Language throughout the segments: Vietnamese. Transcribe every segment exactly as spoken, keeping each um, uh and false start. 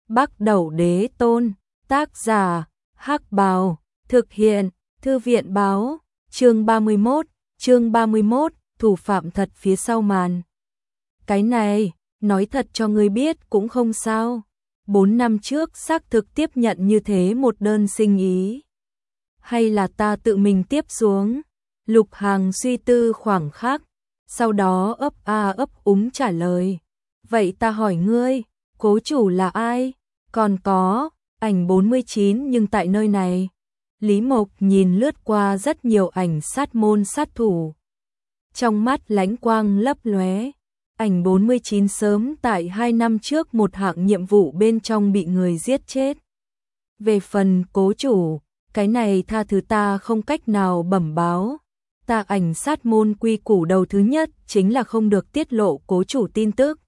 Bắc Đẩu Đế Tôn, tác giả, Hắc Bào, thực hiện, Thư viện báo, chương ba mươi mốt, chương ba mươi mốt, thủ phạm thật phía sau màn. Cái này, nói thật cho ngươi biết cũng không sao. Bốn năm trước xác thực tiếp nhận như thế một đơn sinh ý. Hay là ta tự mình tiếp xuống? Lục Hằng suy tư khoảng khắc, sau đó ấp a ấp úng trả lời. Vậy ta hỏi ngươi, cố chủ là ai? Còn có, ảnh bốn mươi chín nhưng tại nơi này. Lý Mộc nhìn lướt qua rất nhiều ảnh sát môn sát thủ. Trong mắt lánh quang lấp lóe. Ảnh bốn mươi chín sớm tại hai năm trước một hạng nhiệm vụ bên trong bị người giết chết. Về phần cố chủ, cái này tha thứ ta không cách nào bẩm báo. Ta ảnh sát môn quy củ đầu thứ nhất chính là không được tiết lộ cố chủ tin tức.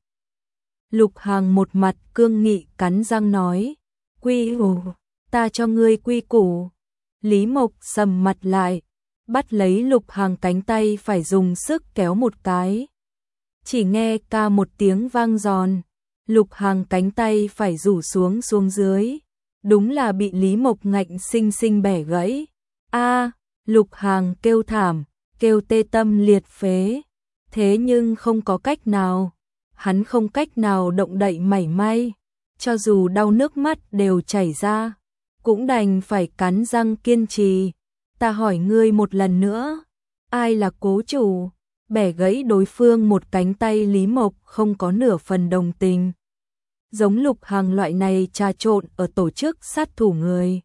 Lục Hằng một mặt cương nghị cắn răng nói. Quy củ, ta cho ngươi quy củ. Lý Mộc sầm mặt lại, bắt lấy Lục Hằng cánh tay phải dùng sức kéo một cái. Chỉ nghe ca một tiếng vang giòn, Lục Hằng cánh tay phải rủ xuống xuống dưới. Đúng là bị Lý Mộc ngạnh sinh sinh bẻ gãy. A, Lục Hằng kêu thảm, kêu tê tâm liệt phế. Thế nhưng không có cách nào, hắn không cách nào động đậy mảy may. Cho dù đau nước mắt đều chảy ra, cũng đành phải cắn răng kiên trì. Ta hỏi ngươi một lần nữa, ai là cố chủ? Bẻ gãy đối phương một cánh tay Lý Mộc không có nửa phần đồng tình. Giống Lục Hằng loại này trà trộn ở tổ chức sát thủ người,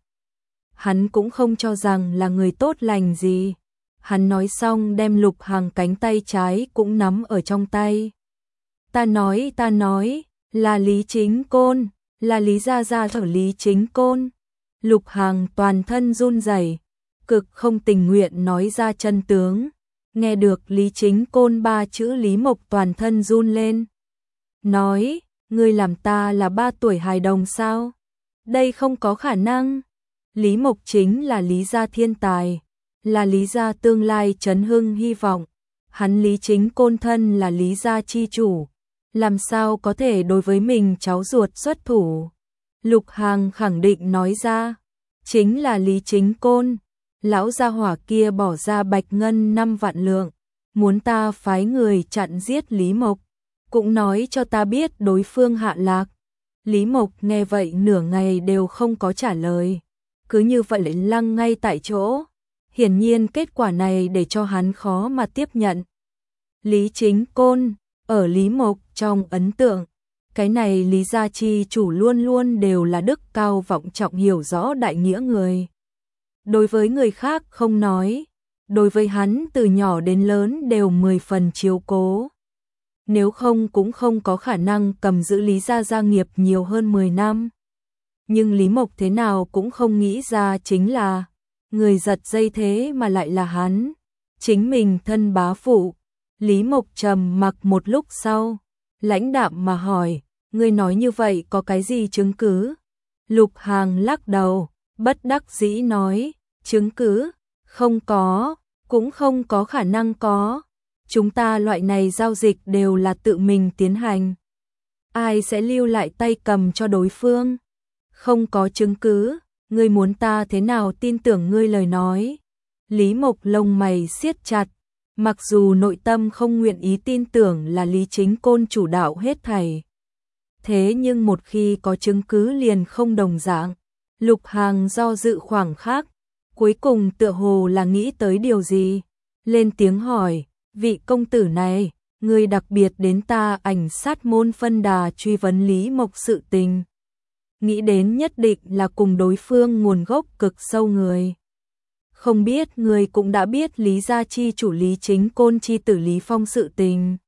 hắn cũng không cho rằng là người tốt lành gì. Hắn nói xong đem Lục Hằng cánh tay trái cũng nắm ở trong tay. Ta nói, ta nói, là Lý Chính Côn, là Lý Gia Gia ở Lý Chính Côn. Lục Hằng toàn thân run rẩy, cực không tình nguyện nói ra chân tướng. Nghe được Lý Chính Côn ba chữ Lý Mộc toàn thân run lên. Nói, ngươi làm ta là ba tuổi hài đồng sao? Đây không có khả năng. Lý Mộc chính là Lý gia thiên tài, là Lý gia tương lai chấn hưng hy vọng. Hắn Lý Chính Côn thân là Lý gia chi chủ, làm sao có thể đối với mình cháu ruột xuất thủ? Lục Hằng khẳng định nói ra, chính là Lý Chính Côn. Lão gia hỏa kia bỏ ra bạch ngân năm vạn lượng, muốn ta phái người chặn giết Lý Mộc, cũng nói cho ta biết đối phương hạ lạc. Lý Mộc nghe vậy nửa ngày đều không có trả lời, cứ như vậy lăng ngay tại chỗ. Hiển nhiên kết quả này để cho hắn khó mà tiếp nhận. Lý Chính Côn, ở Lý Mộc trong ấn tượng, cái này Lý gia chi chủ luôn luôn đều là đức cao vọng trọng hiểu rõ đại nghĩa người. Đối với người khác không nói, đối với hắn từ nhỏ đến lớn đều mười phần chiếu cố. Nếu không cũng không có khả năng cầm giữ Lý gia gia nghiệp nhiều hơn mười năm. Nhưng Lý Mộc thế nào cũng không nghĩ ra chính là, người giật dây thế mà lại là hắn, chính mình thân bá phụ. Lý Mộc trầm mặc một lúc sau, lãnh đạm mà hỏi, ngươi nói như vậy có cái gì chứng cứ? Lục Hằng lắc đầu, bất đắc dĩ nói, chứng cứ? Không có, cũng không có khả năng có. Chúng ta loại này giao dịch đều là tự mình tiến hành. Ai sẽ lưu lại tay cầm cho đối phương? Không có chứng cứ, ngươi muốn ta thế nào tin tưởng ngươi lời nói? Lý Mộc lông mày siết chặt, mặc dù nội tâm không nguyện ý tin tưởng là Lý Chính Côn chủ đạo hết thảy. Thế nhưng một khi có chứng cứ liền không đồng dạng. Lục Hằng do dự khoảng khắc, cuối cùng tựa hồ là nghĩ tới điều gì, lên tiếng hỏi, vị công tử này, người đặc biệt đến ta ảnh sát môn phân đà truy vấn Lý Mộc sự tình. Nghĩ đến nhất định là cùng đối phương nguồn gốc cực sâu người. Không biết người cũng đã biết Lý gia chi chủ Lý Chính Côn chi tử Lý Phong sự tình.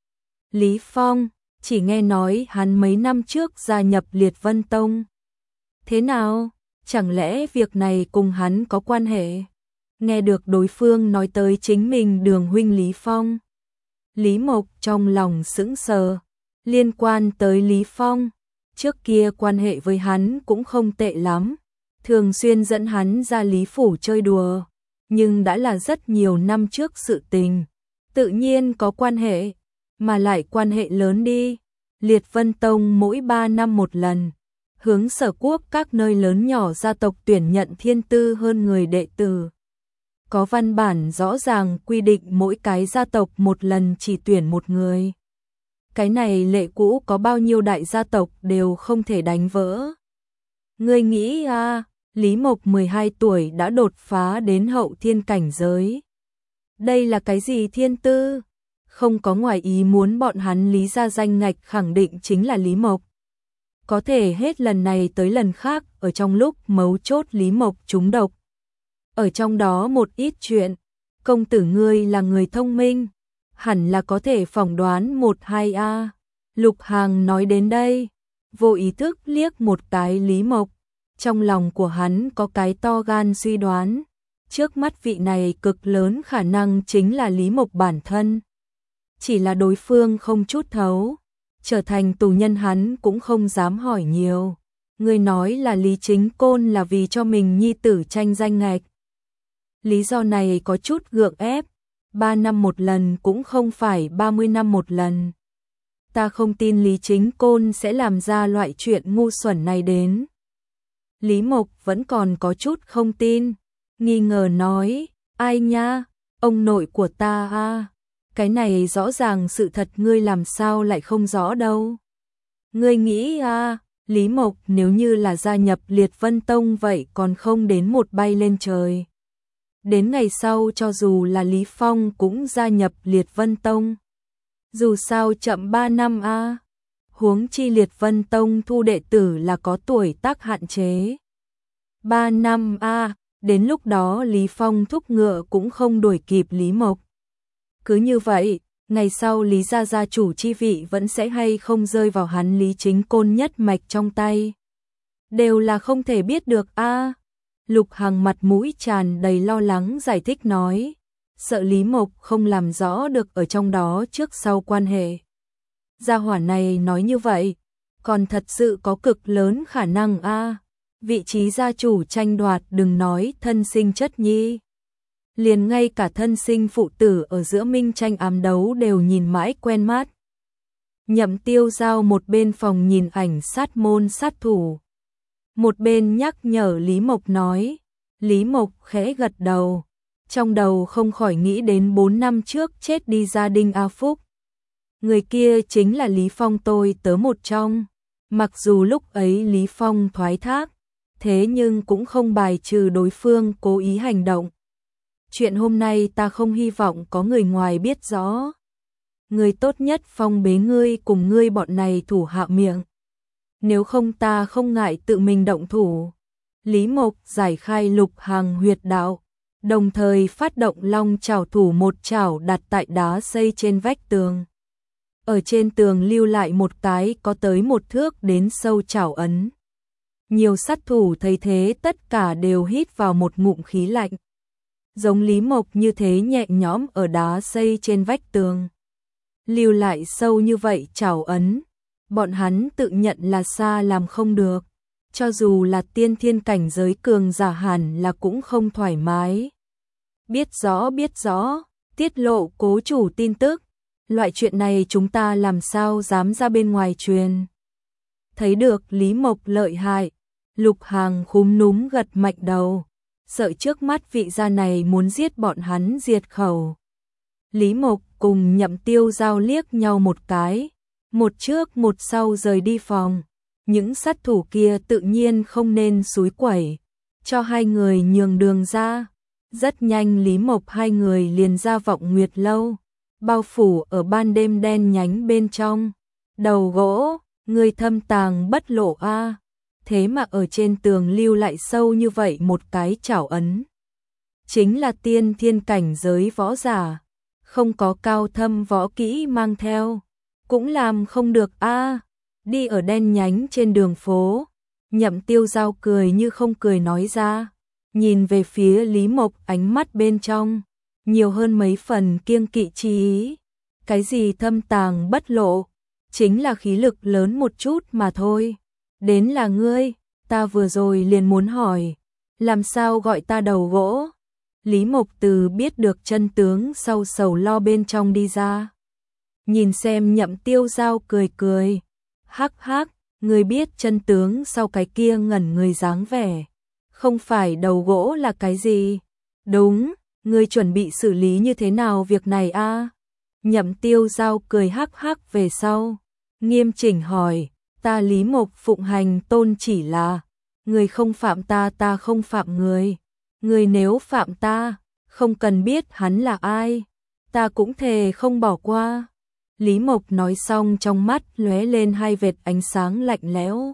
Lý Phong, chỉ nghe nói hắn mấy năm trước gia nhập Liệt Vân Tông. Thế nào? Chẳng lẽ việc này cùng hắn có quan hệ? Nghe được đối phương nói tới chính mình Đường huynh Lý Phong, Lý Mộc trong lòng sững sờ. Liên quan tới Lý Phong, trước kia quan hệ với hắn cũng không tệ lắm, thường xuyên dẫn hắn ra Lý phủ chơi đùa, nhưng đã là rất nhiều năm trước sự tình, tự nhiên có quan hệ, mà lại quan hệ lớn đi. Liệt Vân Tông mỗi ba năm một lần hướng Sở Quốc các nơi lớn nhỏ gia tộc tuyển nhận thiên tư hơn người đệ tử. Có văn bản rõ ràng quy định mỗi cái gia tộc một lần chỉ tuyển một người. Cái này lệ cũ có bao nhiêu đại gia tộc đều không thể đánh vỡ. Ngươi nghĩ à, Lý Mộc mười hai tuổi đã đột phá đến hậu thiên cảnh giới. Đây là cái gì thiên tư? Không có ngoài ý muốn bọn hắn Lý gia danh ngạch khẳng định chính là Lý Mộc. Có thể hết lần này tới lần khác ở trong lúc mấu chốt Lý Mộc trúng độc. Ở trong đó một ít chuyện, công tử ngươi là người thông minh, hẳn là có thể phỏng đoán một hai a. Lục Hàng nói đến đây, vô ý thức liếc một cái Lý Mộc, trong lòng của hắn có cái to gan suy đoán, trước mắt vị này cực lớn khả năng chính là Lý Mộc bản thân. Chỉ là đối phương không chút thấu, trở thành tù nhân hắn cũng không dám hỏi nhiều. Người nói là Lý Chính Côn là vì cho mình nhi tử tranh danh ngạch. Lý do này có chút gượng ép, ba năm một lần cũng không phải ba mươi năm một lần. Ta không tin Lý Chính Côn sẽ làm ra loại chuyện ngu xuẩn này đến. Lý Mộc vẫn còn có chút không tin, nghi ngờ nói, ai nha, ông nội của ta à, cái này rõ ràng sự thật ngươi làm sao lại không rõ đâu. Ngươi nghĩ à, Lý Mộc nếu như là gia nhập Liệt Vân Tông vậy còn không đến một bay lên trời. Đến ngày sau cho dù là Lý Phong cũng gia nhập Liệt Vân Tông. Dù sao chậm ba năm a. À. Huống chi Liệt Vân Tông thu đệ tử là có tuổi tác hạn chế. ba năm a, à, đến lúc đó Lý Phong thúc ngựa cũng không đuổi kịp Lý Mộc. Cứ như vậy, ngày sau Lý gia gia chủ chi vị vẫn sẽ hay không rơi vào hắn Lý Chính Côn nhất mạch trong tay. Đều là không thể biết được a. À. Lục Hằng mặt mũi tràn đầy lo lắng giải thích nói, sợ Lý Mộc không làm rõ được ở trong đó trước sau quan hệ. Gia hỏa này nói như vậy, còn thật sự có cực lớn khả năng a. À. Vị trí gia chủ tranh đoạt đừng nói thân sinh chất nhi. Liền ngay cả thân sinh phụ tử ở giữa minh tranh ám đấu đều nhìn mãi quen mắt. Nhậm Tiêu Giao một bên phòng nhìn ảnh sát môn sát thủ. Một bên nhắc nhở Lý Mộc nói, Lý Mộc khẽ gật đầu, trong đầu không khỏi nghĩ đến bốn năm trước chết đi gia đình A Phúc. Người kia chính là Lý Phong tôi tớ một trong, mặc dù lúc ấy Lý Phong thoái thác, thế nhưng cũng không bài trừ đối phương cố ý hành động. Chuyện hôm nay ta không hy vọng có người ngoài biết rõ. Người tốt nhất phong bế ngươi cùng ngươi bọn này thủ hạ miệng. Nếu không ta không ngại tự mình động thủ. Lý Mộc giải khai Lục Hằng huyệt đạo, đồng thời phát động long chảo thủ một chảo đặt tại đá xây trên vách tường. Ở trên tường lưu lại một cái có tới một thước đến sâu chảo ấn. Nhiều sát thủ thấy thế tất cả đều hít vào một ngụm khí lạnh. Giống Lý Mộc như thế nhẹ nhõm ở đá xây trên vách tường. Lưu lại sâu như vậy chảo ấn. Bọn hắn tự nhận là xa làm không được, cho dù là tiên thiên cảnh giới cường giả hẳn là cũng không thoải mái. Biết rõ biết rõ, tiết lộ cố chủ tin tức, loại chuyện này chúng ta làm sao dám ra bên ngoài truyền. Thấy được Lý Mộc lợi hại, Lục Hằng khúm núm gật mạnh đầu, sợ trước mắt vị gia này muốn giết bọn hắn diệt khẩu. Lý Mộc cùng Nhậm Tiêu Giao liếc nhau một cái. Một trước một sau rời đi phòng, những sát thủ kia tự nhiên không nên xúi quẩy, cho hai người nhường đường ra. Rất nhanh Lý Mộc hai người liền ra Vọng Nguyệt lâu, bao phủ ở ban đêm đen nhánh bên trong. Đầu gỗ, người thâm tàng bất lộ a, thế mà ở trên tường lưu lại sâu như vậy một cái chảo ấn. Chính là tiên thiên cảnh giới võ giả, không có cao thâm võ kỹ mang theo. Cũng làm không được a. À. Đi ở đen nhánh trên đường phố, Nhậm Tiêu Giao cười như không cười nói ra, nhìn về phía Lý Mộc ánh mắt bên trong, nhiều hơn mấy phần kiêng kỵ chi ý. Cái gì thâm tàng bất lộ, chính là khí lực lớn một chút mà thôi. Đến là ngươi, ta vừa rồi liền muốn hỏi, làm sao gọi ta đầu gỗ? Lý Mộc từ biết được chân tướng sau sầu lo bên trong đi ra. Nhìn xem Nhậm Tiêu Giao cười cười, hắc hắc, Người biết chân tướng sau cái kia ngẩn người dáng vẻ. Không phải đầu gỗ là cái gì? Đúng, người chuẩn bị xử lý như thế nào việc này a? Nhậm Tiêu Giao cười hắc hắc về sau. Nghiêm chỉnh hỏi, ta Lý Mộc phụng hành tôn chỉ là, người không phạm ta ta không phạm người. Người nếu phạm ta, không cần biết hắn là ai, ta cũng thề không bỏ qua. Lý Mộc nói xong trong mắt lóe lên hai vệt ánh sáng lạnh lẽo.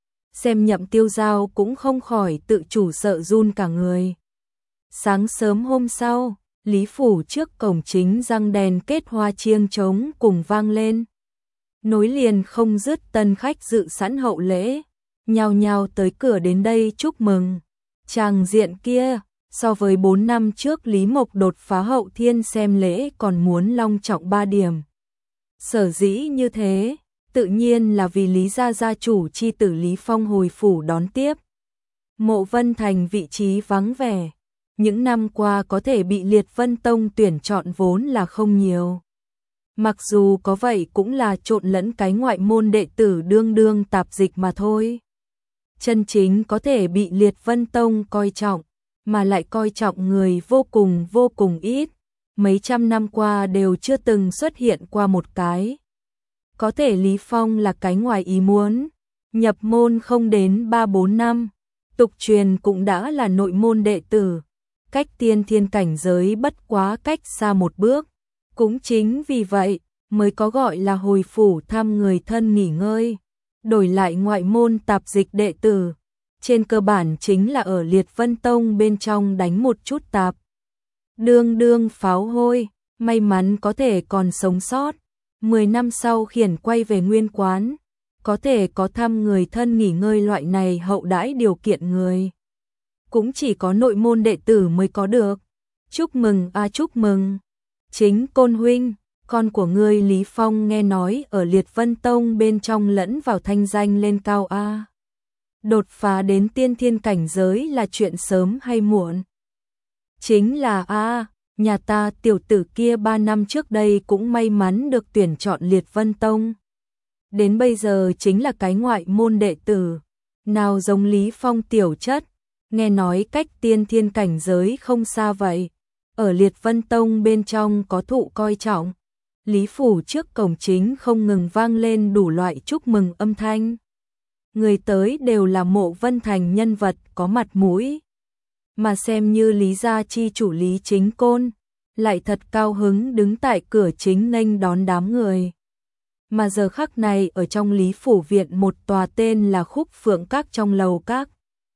Xem Nhậm Tiêu Giao cũng không khỏi tự chủ sợ run cả người. Sáng sớm hôm sau, Lý Phủ trước cổng chính răng đèn kết hoa chiêng trống cùng vang lên. Nối liền không dứt tân khách dự sẵn hậu lễ, nhao nhao tới cửa đến đây chúc mừng. Tràng diện kia, so với bốn năm trước Lý Mộc đột phá hậu thiên xem lễ còn muốn long trọng ba điểm. Sở dĩ như thế, tự nhiên là vì Lý gia gia chủ chi tử Lý Phong hồi phủ đón tiếp. Mộ Vân Thành vị trí vắng vẻ, những năm qua có thể bị Liệt Vân Tông tuyển chọn vốn là không nhiều. Mặc dù có vậy cũng là trộn lẫn cái ngoại môn đệ tử đương đương tạp dịch mà thôi. Chân chính có thể bị Liệt Vân Tông coi trọng, mà lại coi trọng người vô cùng vô cùng ít. Mấy trăm năm qua đều chưa từng xuất hiện qua một cái. Có thể Lý Phong là cái ngoài ý muốn, nhập môn không đến ba bốn năm, tục truyền cũng đã là nội môn đệ tử, cách tiên thiên cảnh giới bất quá cách xa một bước. Cũng chính vì vậy mới có gọi là hồi phủ thăm người thân nghỉ ngơi, đổi lại ngoại môn tạp dịch đệ tử. Trên cơ bản chính là ở Liệt Vân Tông bên trong đánh một chút tạp. Đương đương pháo hôi, may mắn có thể còn sống sót. Mười năm sau khiển quay về nguyên quán, có thể có thăm người thân nghỉ ngơi loại này hậu đãi điều kiện người. Cũng chỉ có nội môn đệ tử mới có được. Chúc mừng a chúc mừng. Chính Côn huynh, con của ngươi Lý Phong nghe nói ở Liệt Vân Tông bên trong lẫn vào thanh danh lên cao a. Đột phá đến tiên thiên cảnh giới là chuyện sớm hay muộn? Chính là a, nhà ta tiểu tử kia ba năm trước đây cũng may mắn được tuyển chọn Liệt Vân Tông. Đến bây giờ chính là cái ngoại môn đệ tử. Nào giống Lý Phong tiểu chất, nghe nói cách tiên thiên cảnh giới không xa vậy. Ở Liệt Vân Tông bên trong có thụ coi trọng. Lý Phủ trước cổng chính không ngừng vang lên đủ loại chúc mừng âm thanh. Người tới đều là Mộ Vân Thành nhân vật có mặt mũi. Mà xem như Lý gia chi chủ Lý Chính Côn, lại thật cao hứng đứng tại cửa chính nghênh đón đám người. Mà giờ khắc này ở trong Lý Phủ viện một tòa tên là Khúc Phượng Các trong lầu các.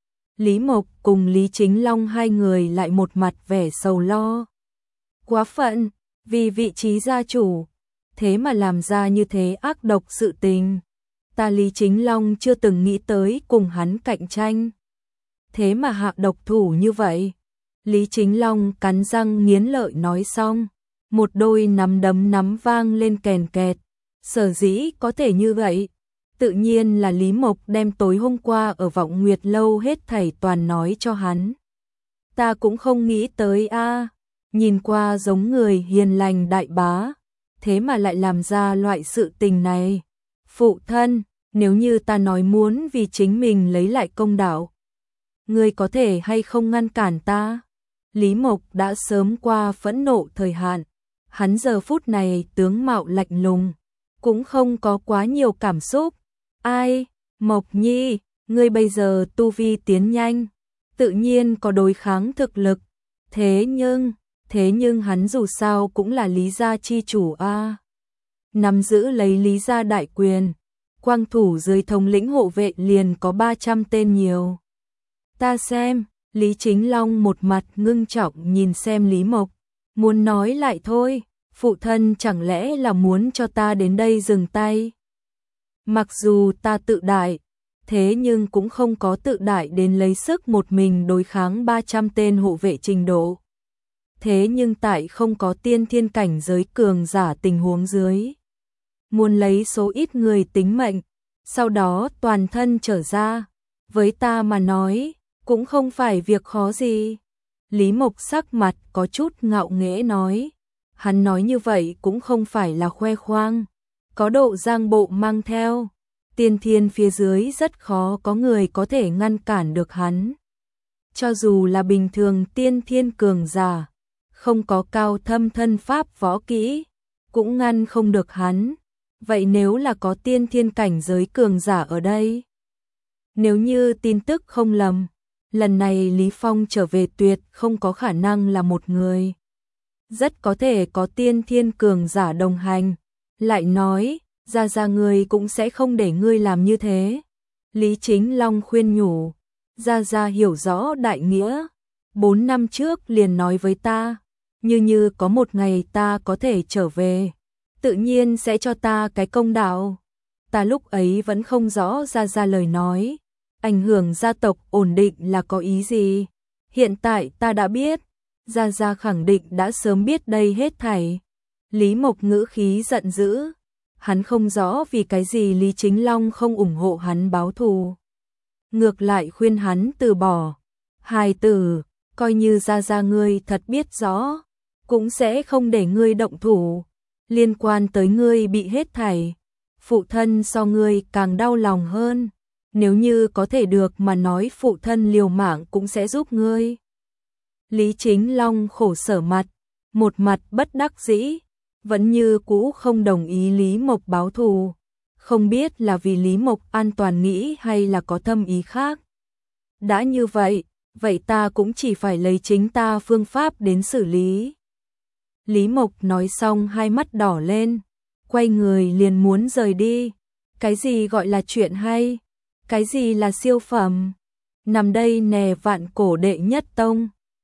Lý Mộc cùng Lý Chính Long hai người lại một mặt vẻ sầu lo. Quá phận, vì vị trí gia chủ, thế mà làm ra như thế ác độc sự tình. Ta Lý Chính Long chưa từng nghĩ tới cùng hắn cạnh tranh. Thế mà hạ độc thủ như vậy. Lý Chính Long cắn răng nghiến lợi nói xong, một đôi nắm đấm nắm vang lên kèn kẹt. Sở dĩ có thể như vậy, tự nhiên là Lý Mộc đem tối hôm qua ở Vọng Nguyệt Lâu hết thảy toàn nói cho hắn. Ta cũng không nghĩ tới a, nhìn qua giống người hiền lành đại bá, thế mà lại làm ra loại sự tình này. Phụ thân, nếu như ta nói muốn vì chính mình lấy lại công đạo, ngươi có thể hay không ngăn cản ta? Lý Mộc đã sớm qua phẫn nộ thời hạn, hắn giờ phút này tướng mạo lạnh lùng, cũng không có quá nhiều cảm xúc. Ai, Mộc Nhi, ngươi bây giờ tu vi tiến nhanh, tự nhiên có đối kháng thực lực, thế nhưng, thế nhưng hắn dù sao cũng là Lý gia chi chủ a, nắm giữ lấy Lý gia đại quyền, quang thủ dưới thống lĩnh hộ vệ liền có ba trăm tên nhiều. Ta xem, Lý Chính Long một mặt ngưng trọng nhìn xem Lý Mộc, muốn nói lại thôi, phụ thân chẳng lẽ là muốn cho ta đến đây dừng tay? Mặc dù ta tự đại, thế nhưng cũng không có tự đại đến lấy sức một mình đối kháng ba trăm tên hộ vệ trình độ. Thế nhưng tại không có tiên thiên cảnh giới cường giả tình huống dưới, muốn lấy số ít người tính mệnh, sau đó toàn thân trở ra, với ta mà nói, cũng không phải việc khó gì. Lý Mộc sắc mặt có chút ngạo nghễ nói, hắn nói như vậy cũng không phải là khoe khoang, có độ giang bộ mang theo. tiên thiên phía dưới rất khó có người có thể ngăn cản được hắn. Cho dù là bình thường tiên thiên cường giả, không có cao thâm thân pháp võ kỹ, cũng ngăn không được hắn. Vậy nếu là có tiên thiên cảnh giới cường giả ở đây? Nếu như tin tức không lầm, lần này Lý Phong trở về tuyệt không có khả năng là một người. Rất có thể có tiên thiên cường giả đồng hành. Lại nói, ra ra ngươi cũng sẽ không để ngươi làm như thế. Lý Chính Long khuyên nhủ, ra ra hiểu rõ đại nghĩa. Bốn năm trước liền nói với ta, như như có một ngày ta có thể trở về, tự nhiên sẽ cho ta cái công đạo. Ta lúc ấy vẫn không rõ ra ra lời nói, ảnh hưởng gia tộc ổn định là có ý gì. Hiện tại ta đã biết, Gia Gia khẳng định đã sớm biết đây hết thảy. Lý Mộc ngữ khí giận dữ, hắn không rõ vì cái gì Lý Chính Long không ủng hộ hắn báo thù. Ngược lại khuyên hắn từ bỏ. Hài tử, coi như Gia Gia ngươi thật biết rõ, cũng sẽ không để ngươi động thủ. Liên quan tới ngươi bị hết thảy, phụ thân so ngươi càng đau lòng hơn. Nếu như có thể được mà nói phụ thân liều mạng cũng sẽ giúp ngươi. Lý Chính Long khổ sở mặt, một mặt bất đắc dĩ, vẫn như cũ không đồng ý Lý Mộc báo thù. Không biết là vì Lý Mộc an toàn nghĩ hay là có thâm ý khác. Đã như vậy, vậy ta cũng chỉ phải lấy chính ta phương pháp đến xử lý. Lý Mộc nói xong hai mắt đỏ lên, quay người liền muốn rời đi. Cái gì gọi là chuyện hay? Cái gì là siêu phẩm? Nằm đây nè vạn cổ đệ nhất tông.